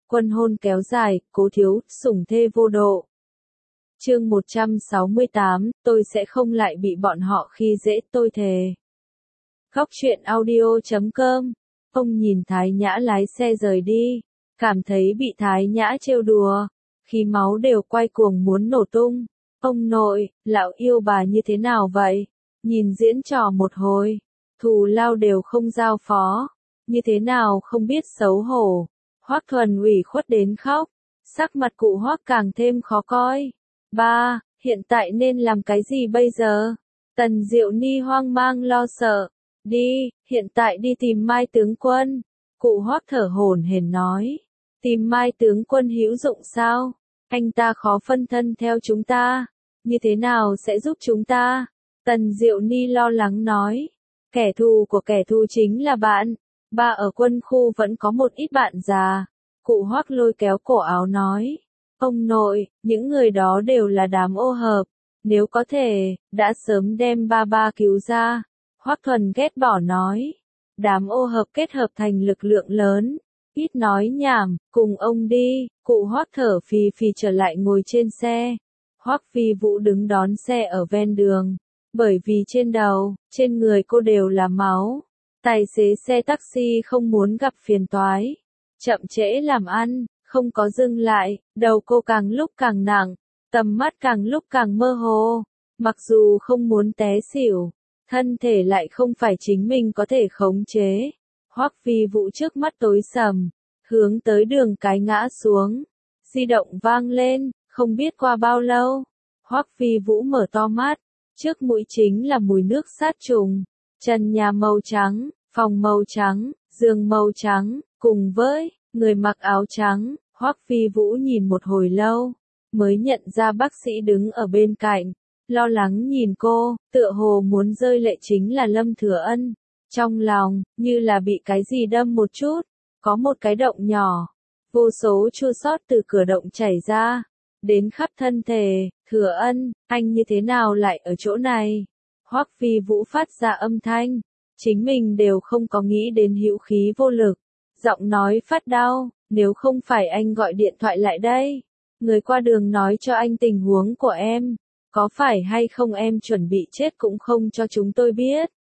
Quân hôn kéo dài, Cố Thiếu, sủng thê vô độ. Chương 168, tôi sẽ không lại bị bọn họ khi dễ, tôi thề. Góc truyện audio.com. Ông nhìn Thái Nhã lái xe rời đi, cảm thấy bị Thái Nhã trêu đùa, khí máu đều quay cuồng muốn nổ tung. Ông nội, lão yêu bà như thế nào vậy? Nhìn diễn trò một hồi, thù lao đều không giao phó, như thế nào không biết xấu hổ. Hoắc Thuần ủy khuất đến khóc, sắc mặt cụ Hoắc càng thêm khó coi. Ba, hiện tại nên làm cái gì bây giờ? Tần Diệu Ni hoang mang lo sợ. Đi, hiện tại đi tìm Mai tướng quân. Cụ Hoắc thở hổn hển nói. Tìm Mai tướng quân hữu dụng sao? Anh ta khó phân thân theo chúng ta. Như thế nào sẽ giúp chúng ta? Tần Diệu Ni lo lắng nói. Kẻ thù của kẻ thù chính là bạn. Ba ở quân khu vẫn có một ít bạn già. Cụ Hoắc lôi kéo cổ áo nói. Ông nội, những người đó đều là đám ô hợp. Nếu có thể, đã sớm đem ba cứu ra. Hoắc Thuần ghét bỏ nói. Đám ô hợp kết hợp thành lực lượng lớn. Ít nói nhảm, cùng ông đi. Cụ Hoắc thở phì phì trở lại ngồi trên xe. Hoắc Phi Vũ đứng đón xe ở ven đường. Bởi vì trên đầu, trên người cô đều là máu. Tài xế xe taxi không muốn gặp phiền toái. Chậm trễ làm ăn, không có dừng lại, đầu cô càng lúc càng nặng, tầm mắt càng lúc càng mơ hồ. Mặc dù không muốn té xỉu, thân thể lại không phải chính mình có thể khống chế. Hoắc Phi Vũ trước mắt tối sầm, hướng tới đường cái ngã xuống. Di động vang lên, không biết qua bao lâu. Hoắc Phi Vũ mở to mắt, trước mũi chính là mùi nước sát trùng. Trần nhà màu trắng, phòng màu trắng, giường màu trắng, cùng với người mặc áo trắng. Hoắc Phi Vũ nhìn một hồi lâu, mới nhận ra bác sĩ đứng ở bên cạnh, lo lắng nhìn cô, tựa hồ muốn rơi lệ chính là Lâm Thừa Ân. Trong lòng, như là bị cái gì đâm một chút, có một cái động nhỏ, vô số chua xót từ cửa động chảy ra, đến khắp thân thể. Thừa Ân, anh như thế nào lại ở chỗ này? Hoắc Phi Vũ phát ra âm thanh, chính mình đều không có nghĩ đến hữu khí vô lực, giọng nói phát đau. Nếu không phải anh gọi điện thoại lại đây, người qua đường nói cho anh tình huống của em, có phải hay không em chuẩn bị chết cũng không cho chúng tôi biết.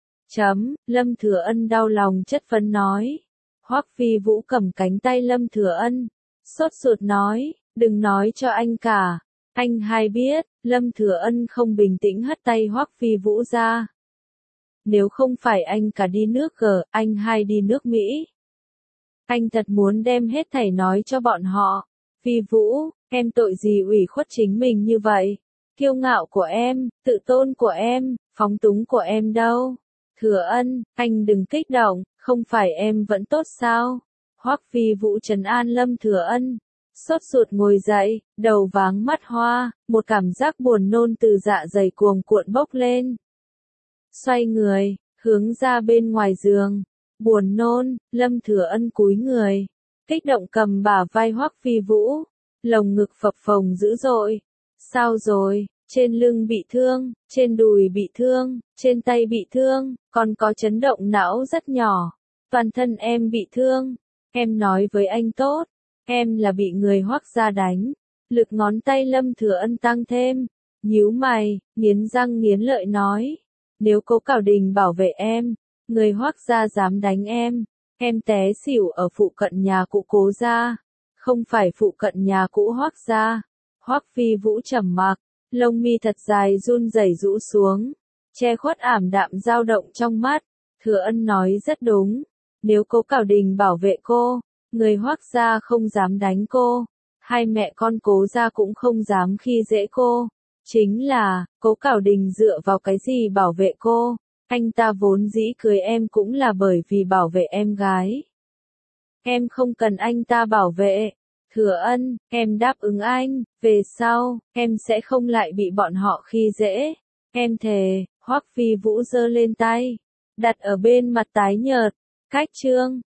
Lâm Thừa Ân đau lòng chất vấn nói. Hoắc Phi Vũ cầm cánh tay Lâm Thừa Ân, sốt ruột nói, đừng nói cho anh cả, anh hay biết. Lâm Thừa Ân không bình tĩnh hất tay Hoắc Phi Vũ ra. Nếu không phải anh cả đi nước G, anh hay đi nước Mỹ. Anh thật muốn đem hết thảy nói cho bọn họ. Phi Vũ, em tội gì ủy khuất chính mình như vậy? Kiêu ngạo của em, tự tôn của em, phóng túng của em đâu? Thừa Ân, anh đừng kích động, không phải em vẫn tốt sao? Hoắc Phi Vũ trấn an Lâm Thừa Ân. Sốt ruột ngồi dậy, đầu váng mắt hoa, một cảm giác buồn nôn từ dạ dày cuồng cuộn bốc lên. Xoay người, hướng ra bên ngoài giường. Buồn nôn. Lâm Thừa Ân cúi người, kích động cầm bả vai Hoắc Phi Vũ, lồng ngực phập phồng dữ dội. Sao rồi? Trên lưng bị thương, trên đùi bị thương, trên tay bị thương, còn có chấn động não rất nhỏ. Toàn thân em bị thương. Em nói với anh tốt, em là bị người Hoắc gia đánh. Lực ngón tay Lâm Thừa Ân tăng thêm, nhíu mày, nghiến răng nghiến lợi nói, nếu Cố Cảo Đình bảo vệ em, người Hoắc gia dám đánh em té xỉu ở phụ cận nhà cụ Cố gia, không phải phụ cận nhà cũ Hoắc gia. Hoắc Phi Vũ trầm mặc, lông mi thật dài run rẩy rũ xuống, che khuất ảm đạm dao động trong mắt. Thừa Ân nói rất đúng, nếu Cố Cảo Đình bảo vệ cô, người Hoắc gia không dám đánh cô, hai mẹ con Cố gia cũng không dám khi dễ cô. Chính là, Cố Cảo Đình dựa vào cái gì bảo vệ cô? Anh ta vốn dĩ cưới em cũng là bởi vì bảo vệ em gái. Em không cần anh ta bảo vệ. Thừa Ân, em đáp ứng anh, về sau, em sẽ không lại bị bọn họ khi dễ. Em thề. Hoắc Phi Vũ giơ lên tay, đặt ở bên mặt tái nhợt. Cách chương